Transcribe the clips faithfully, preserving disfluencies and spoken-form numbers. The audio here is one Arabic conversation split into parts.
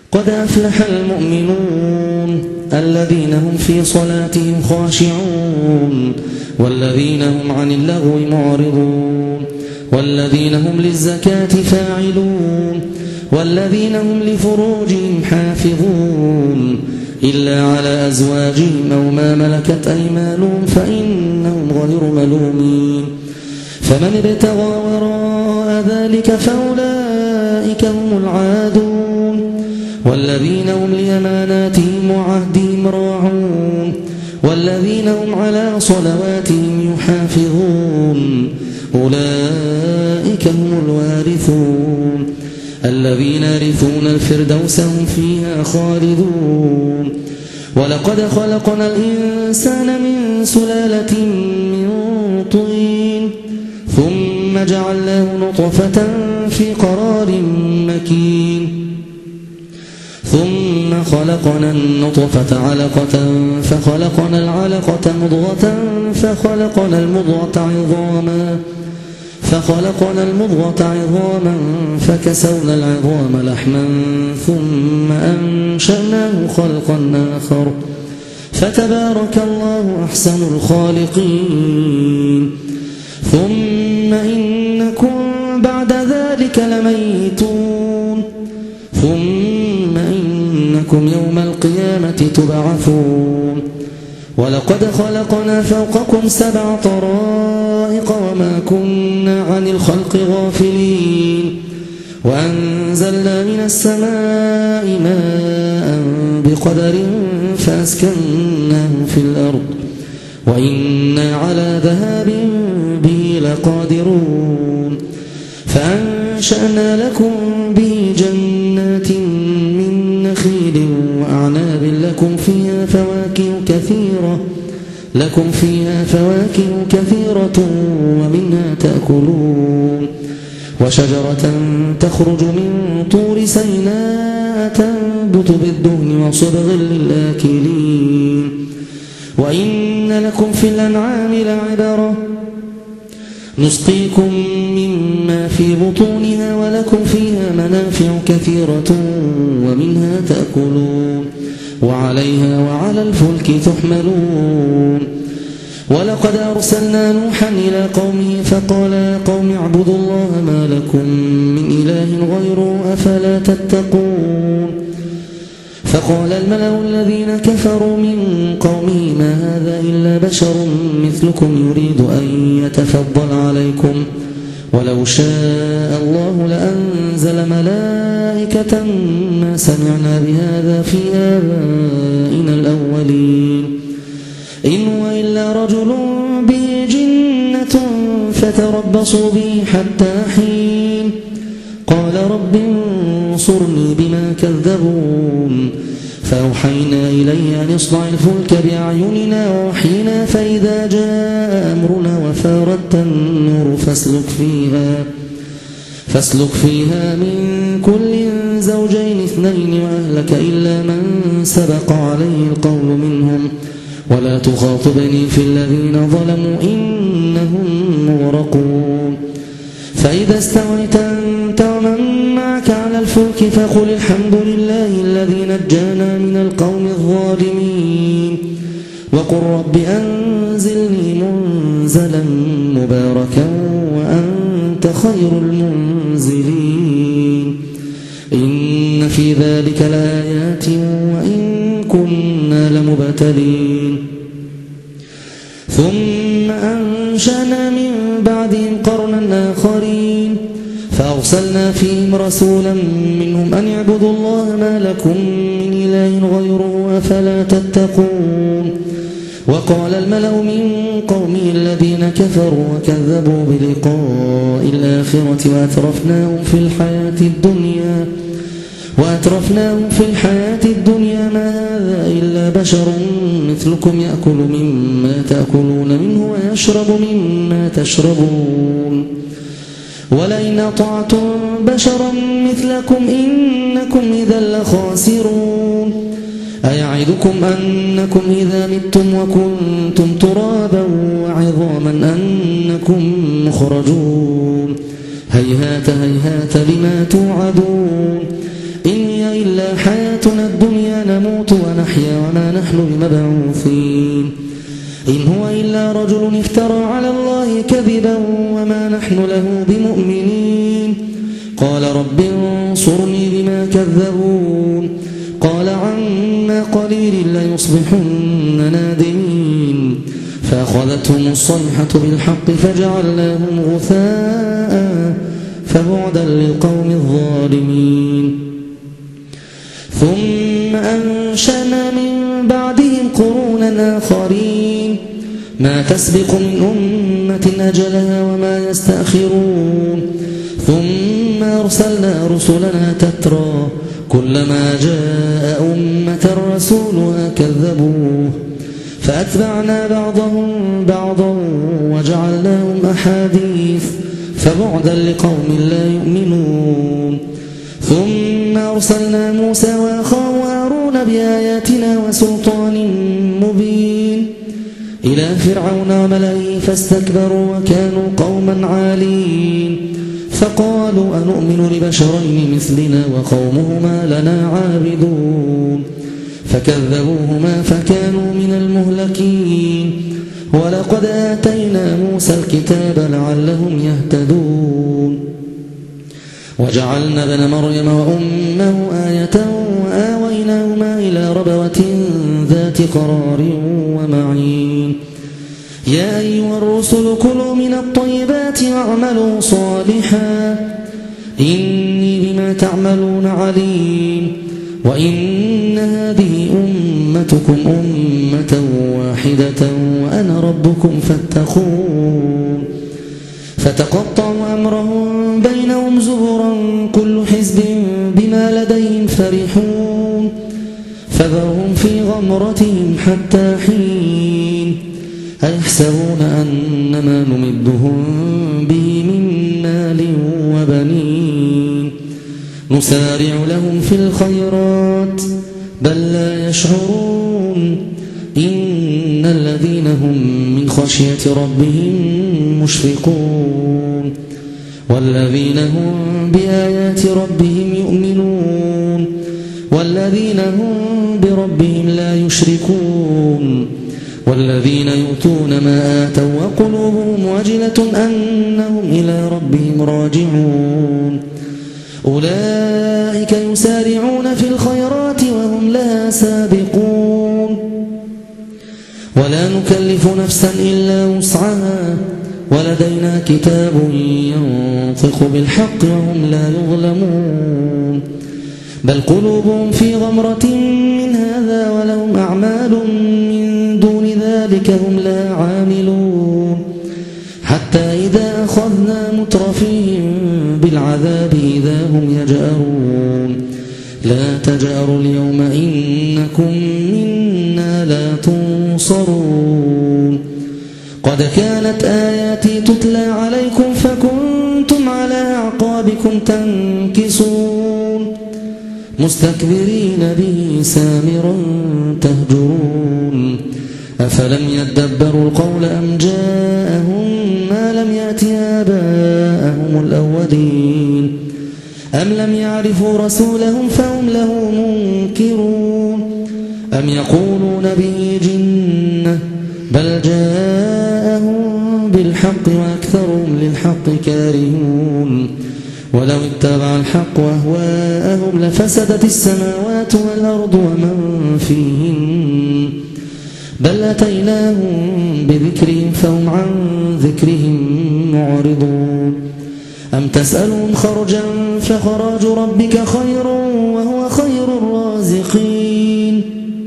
قد أفلح المؤمنون الذين هم في صلاتهم خاشعون والذين هم عن اللغو معرضون والذين هم للزكاة فاعلون والذين هم لفروجهم حافظون إلا على أزواجهم أو ما ملكت أيمانهم فإنهم غير ملومين فمن ابتغى وراء ذلك فأولئك هم العادون والذين هم لأماناتهم وعهدهم راعون والذين هم على صلواتهم يحافظون أولئك هم الوارثون الذين يرثون الفردوس هم فيها خالدون ولقد خلقنا الإنسان من سلالة من طين ثم جعلناه نطفة في قرار مكين ثم خلقنا النطفة علقة فخلقنا العلقة مضغة فخلقنا المضغة عظاما فخلقنا المضغة عظاما فكسونا العظام لحما ثم أنشأناه خلقا آخر فتبارك الله أحسن الخالقين ثم إنكم بعد ذلك لميتون ثم إنكم يوم القيامة تبعثون ولقد خلقنا فوقكم سبع طرائق وما كنا عن الخلق غافلين وأنزلنا من السماء ماء بقدر فأسكناه في الأرض وإنا على ذهاب به لقادرون فأنشأنا لكم به جنات من نخيل وأعناب لكم فيها فواكه كثيرة لكم فيها فواكه كثيرة ومنها تأكلون وشجرة تخرج من طور سيناء تنبت بالدهن وصبغ للآكلين وإن لكم في الأنعام لعبرة نسقيكم مما في بطونها ولكم فيها منافع كثيرة ومنها تأكلون وعليها وعلى الفلك تحملون ولقد أرسلنا نوحا إلى قومه فقال يا قوم اعبدوا الله ما لكم من إله غيره أفلا تتقون فقال الملأ الذين كفروا من قومه ما هذا إلا بشر مثلكم يريد أن يتفضل عليكم ولو شاء الله لأنزل ملائكة ما سمعنا بهذا في آبائنا الأولين إن هو إلا رجل به جنة فتربصوا به حتى حين قال رب انصرني بما كذبون فأوحينا إليه أن اصنع الفلك بأعيننا ووحينا فإذا جاء أمرنا وفارت النور فاسلك فيها فاسلك فيها من كل زوجين اثنين وأهلك إلا من سبق عليه القول منهم ولا تخاطبني في الذين ظلموا إنهم مغرقون فإذا استويت أنت ومن معك على الفلك فقل الحمد لله الذي نجانا من القوم الظالمين وقل رب أنزلني منزلا مباركا وأنت خير المنزلين إن في ذلك لآيات وإن كنا لمبتلين ثم أنشأنا من بعدهم قرنا آخرين فأرسلنا فيهم رسولا منهم أن اعبدوا الله ما لكم من إله غيره أفلا تتقون وقال الملأ من قومه الذين كفروا وكذبوا بلقاء الآخرة وأترفناهم في الحياة الدنيا وأترفناهم في الحياة الدنيا ما هذا إلا بشر مثلكم يأكل مما تأكلون منه ويشرب مما تشربون ولئن أطعتم بشرا مثلكم إنكم إذا لخاسرون أيعدكم أنكم إذا متم وكنتم ترابا وعظاما أنكم مخرجون هيهات هيهات لما توعدون إن هي إلا إلا حياتنا الدنيا نموت ونحيا وما نحن بمبعوثين إن هو إلا رجل افترى على الله كذبا وما نحن له بمؤمنين قال رب انصرني بما كذبون قال عما قليل ليصبحن نادمين فأخذتهم الصيحة بالحق فجعلناهم غثاء فبعدا للقوم الظالمين ثم أنشأنا من بعدهم قرونا آخرين ما تسبق من أمة أجلها وما يستأخرون ثم أرسلنا رسلنا تترى كلما جاء أمة رسولها كذبوه فأتبعنا بعضهم بعضا وجعلناهم أحاديث فبعدا لقوم لا يؤمنون ثم أرسلنا موسى وأخاه هارون بآياتنا وسلطان مبين إلى فرعون وملئه فاستكبروا وكانوا قوما عالين فقالوا أنؤمن لبشرين مثلنا وقومهما لنا عابدون فكذبوهما فكانوا من المهلكين ولقد آتينا موسى الكتاب لعلهم يهتدون وجعلنا ابن مريم وأمه آية وآويناهما إلى ربوة ذات قرار ومعين يا أيها الرسل كلوا من الطيبات واعملوا صالحا إني بما تعملون عليم وإن هذه أمتكم أمة واحدة وأنا ربكم فاتقون فتقطعوا أمرهم بينهم زبرا كل حزب بما لديهم فرحون فذرهم في غمرتهم حتى حين أيحسبون أنما نمدهم به من مال وبنين نسارع لهم في الخيرات بل لا يشعرون إن الذين هم من خشية ربهم مشفقون والذين هم بآيات ربهم يؤمنون والذين هم بربهم لا يشركون والذين يؤتون ما آتوا وقلوبهم وجلة أنهم إلى ربهم راجعون أولئك يسارعون في الخيرات وهم لها سابقون ولا نكلف نفسا إلا وسعها ولدينا كتاب ينطق بالحق وهم لا يظلمون بل قلوبهم في غمرة من هذا ولهم أعمال من دون ذلك هم لا عاملون حتى إذا أخذنا مترفيهم بالعذاب إذا هم يجأرون لا تجأروا اليوم إنكم منا لا تنصرون قد كانت آياتي تتلى عليكم فكنتم على أعقابكم تنكصون مستكبرين به سامرا تهجرون أفلم يدبروا القول أم جاءهم ما لم يأت آباءهم الأولين أم لم يعرفوا رسولهم فهم له منكرون أم يقولون به جنة بل جاءهم بالحق وأكثرهم للحق كارهون ولو اتبع الحق أهواءهم لفسدت السماوات والأرض ومن فيهن بل أتيناهم بذكرهم فهم عن ذكرهم معرضون أم تسألهم خرجا فخراج ربك خير وهو خير الرازقين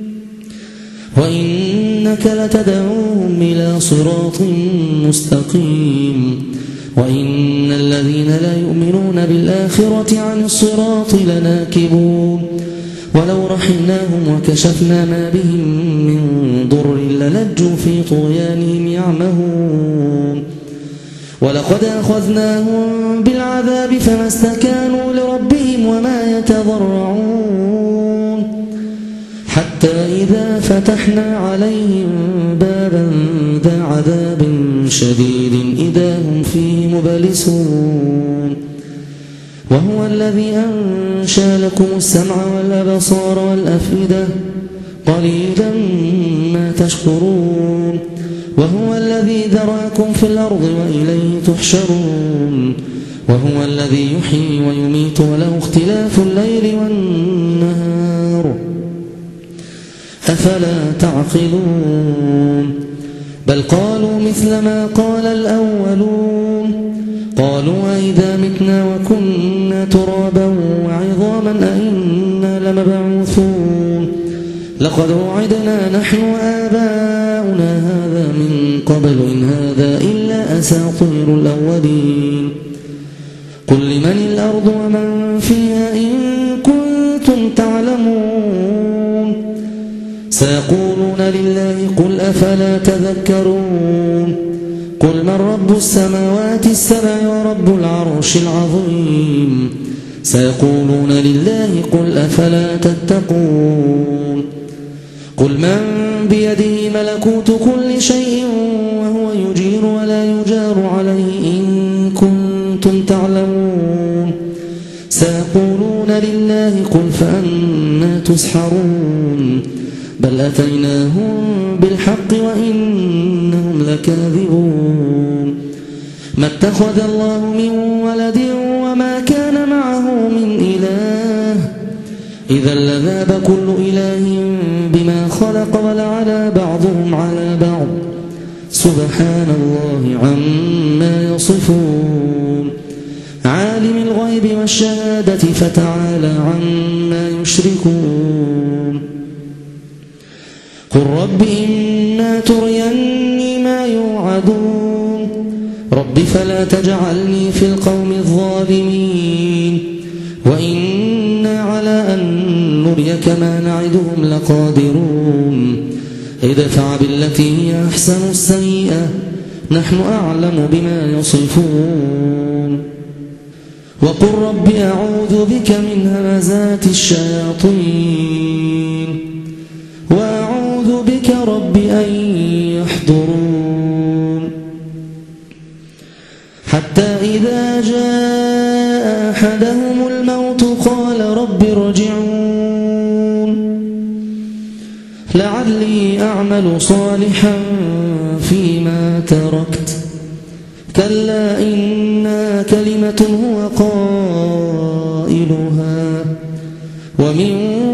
وإنك لتدعوهم إلى صراط مستقيم وإن الذين لا يؤمنون بالآخرة عن الصراط لناكبون ولو رحمناهم وكشفنا ما بهم من ضر للجوا في طغيانهم يعمهون ولقد أخذناهم بالعذاب فما استكانوا لربهم وما يتضرعون حتى إذا فتحنا عليهم بابا ذا عذاب شديد إذا هم فيه مبلسون وهو الذي أنشأ لكم السمع والأبصار والأفئدة قليلا ما تشكرون وهو الذي ذرأكم في الأرض وإليه تحشرون وهو الذي يحيي ويميت وله اختلاف الليل والنهار أفلا تعقلون بل قالوا مثل ما قال الأولون قالوا أئذا متنا وكنا ترابا وعظاما أئنا لمبعوثون لقد وعدنا نحن وآباؤنا هذا من قبل إن هذا إلا أساطير الأولين قل لمن الأرض ومن فيها إن كنتم تعلمون سيقولون لله قل أفلا تذكرون قل من رب السماوات السبع ورب العرش العظيم سيقولون لله قل أفلا تتقون قل من بيده ملكوت كل شيء وهو يجير ولا يجار عليه إن كنتم تعلمون سيقولون لله قل فأنا تسحرون بل أتيناهم بالحق وإنهم لكاذبون ما اتخذ الله من ولد وما كان معه من إله إذا لذاب كل إله بما خلق ولعلى بعضهم على بعض سبحان الله عما يصفون عالم الغيب والشهادة فتعالى عما يشركون قل رب إما تريني ما يوعدون رب فلا تجعلني في القوم الظالمين وإنا على أن نريك ما نعدهم لقادرون ادفع بالتي هي أحسن السيئة نحن أعلم بما يصفون وقل رب أعوذ بك من همزات الشياطين وأعوذ بك رب أن يحضرون حتى إذا جاء أحدهم الموت قال رب ارجعون لعلي أعمل صالحا فيما تركت كلا إنها كلمة هو قائلها ومن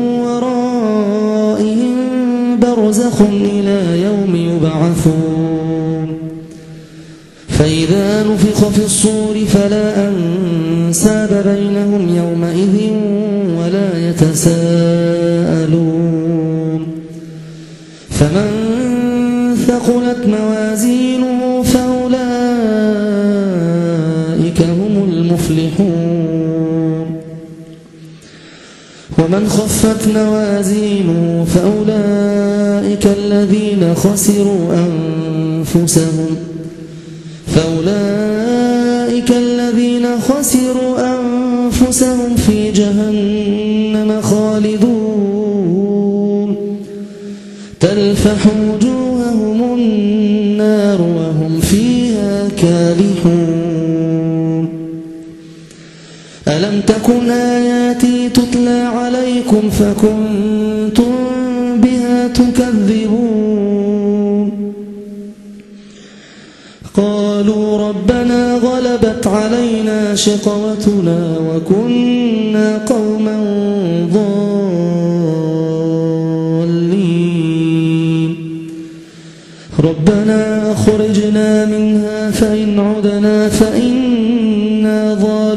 ورائهم برزخ إلى يوم يبعثون فإذا نفخ في الصور فلا أنساب بينهم يومئذ ولا يتساءلون فمن ثقلت موازينه فأولئك هم المفلحون ومن خفت موازينه فأولئك الذين خسروا أنفسهم فأولئك الذين خسروا أنفسهم في جهنم خالدون تلفح وجوههم النار وهم فيها كالحون ألم تكن آياتي تتلى عليكم فكنتم بها تكذبون قالوا ربنا غلبت علينا شقوتنا وكنا قوما ضالين ربنا أخرجنا منها فإن عدنا فإنا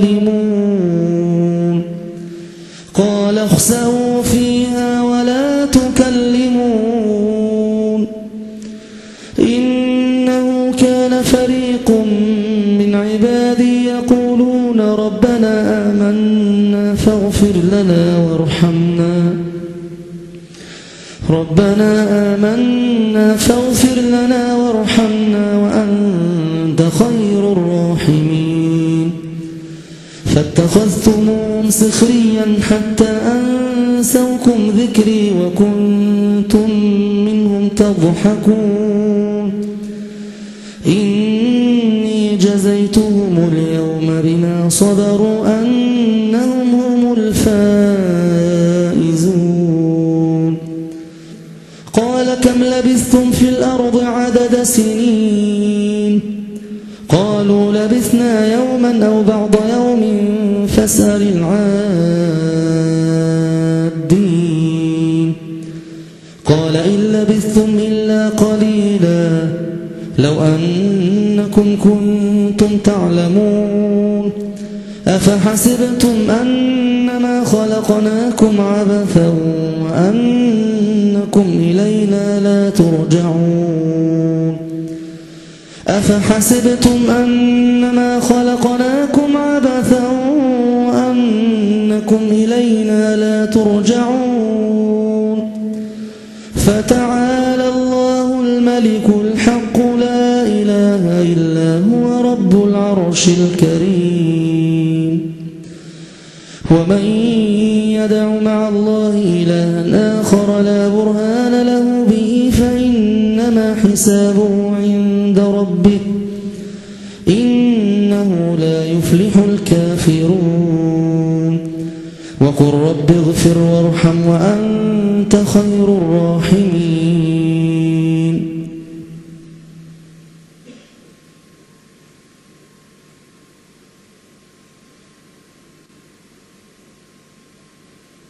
ظالمون قال اخسئوا فيها ولا تكلمون إنه كان فريق من عبادي يقولون ربنا آمنا فاغفر لنا وارحمنا ربنا آمنا فاغفر لنا وارحمنا وأنت خير الراحمين فاتخذتموهم سخريا حتى أنسوكم ذكري وكنتم منهم تضحكون إني جزيتهم اليوم بما صبروا أنهم هم الفائزون قال كم لبثتم في الأرض عدد سنين قالوا لبثنا يوما أو بعض يوم فاسأل العادين قال إن لبثتم إلا قليلا لو أنكم كنتم تعلمون أفحسبتم أنما خلقناكم عبثا وأنكم إلينا لا ترجعون أفحسبتم أنما خلقناكم عبثا وأنكم إلينا لا ترجعون فتعالى الله الملك الحق لا إله إلا هو رب العرش الكريم ومن يدع مع الله إلها آخر لا برهان له به فإنما حسابه عند ربه إنه لا يفلح الكافرون وقل رب اغفر وارحم وأنت خير الراحمين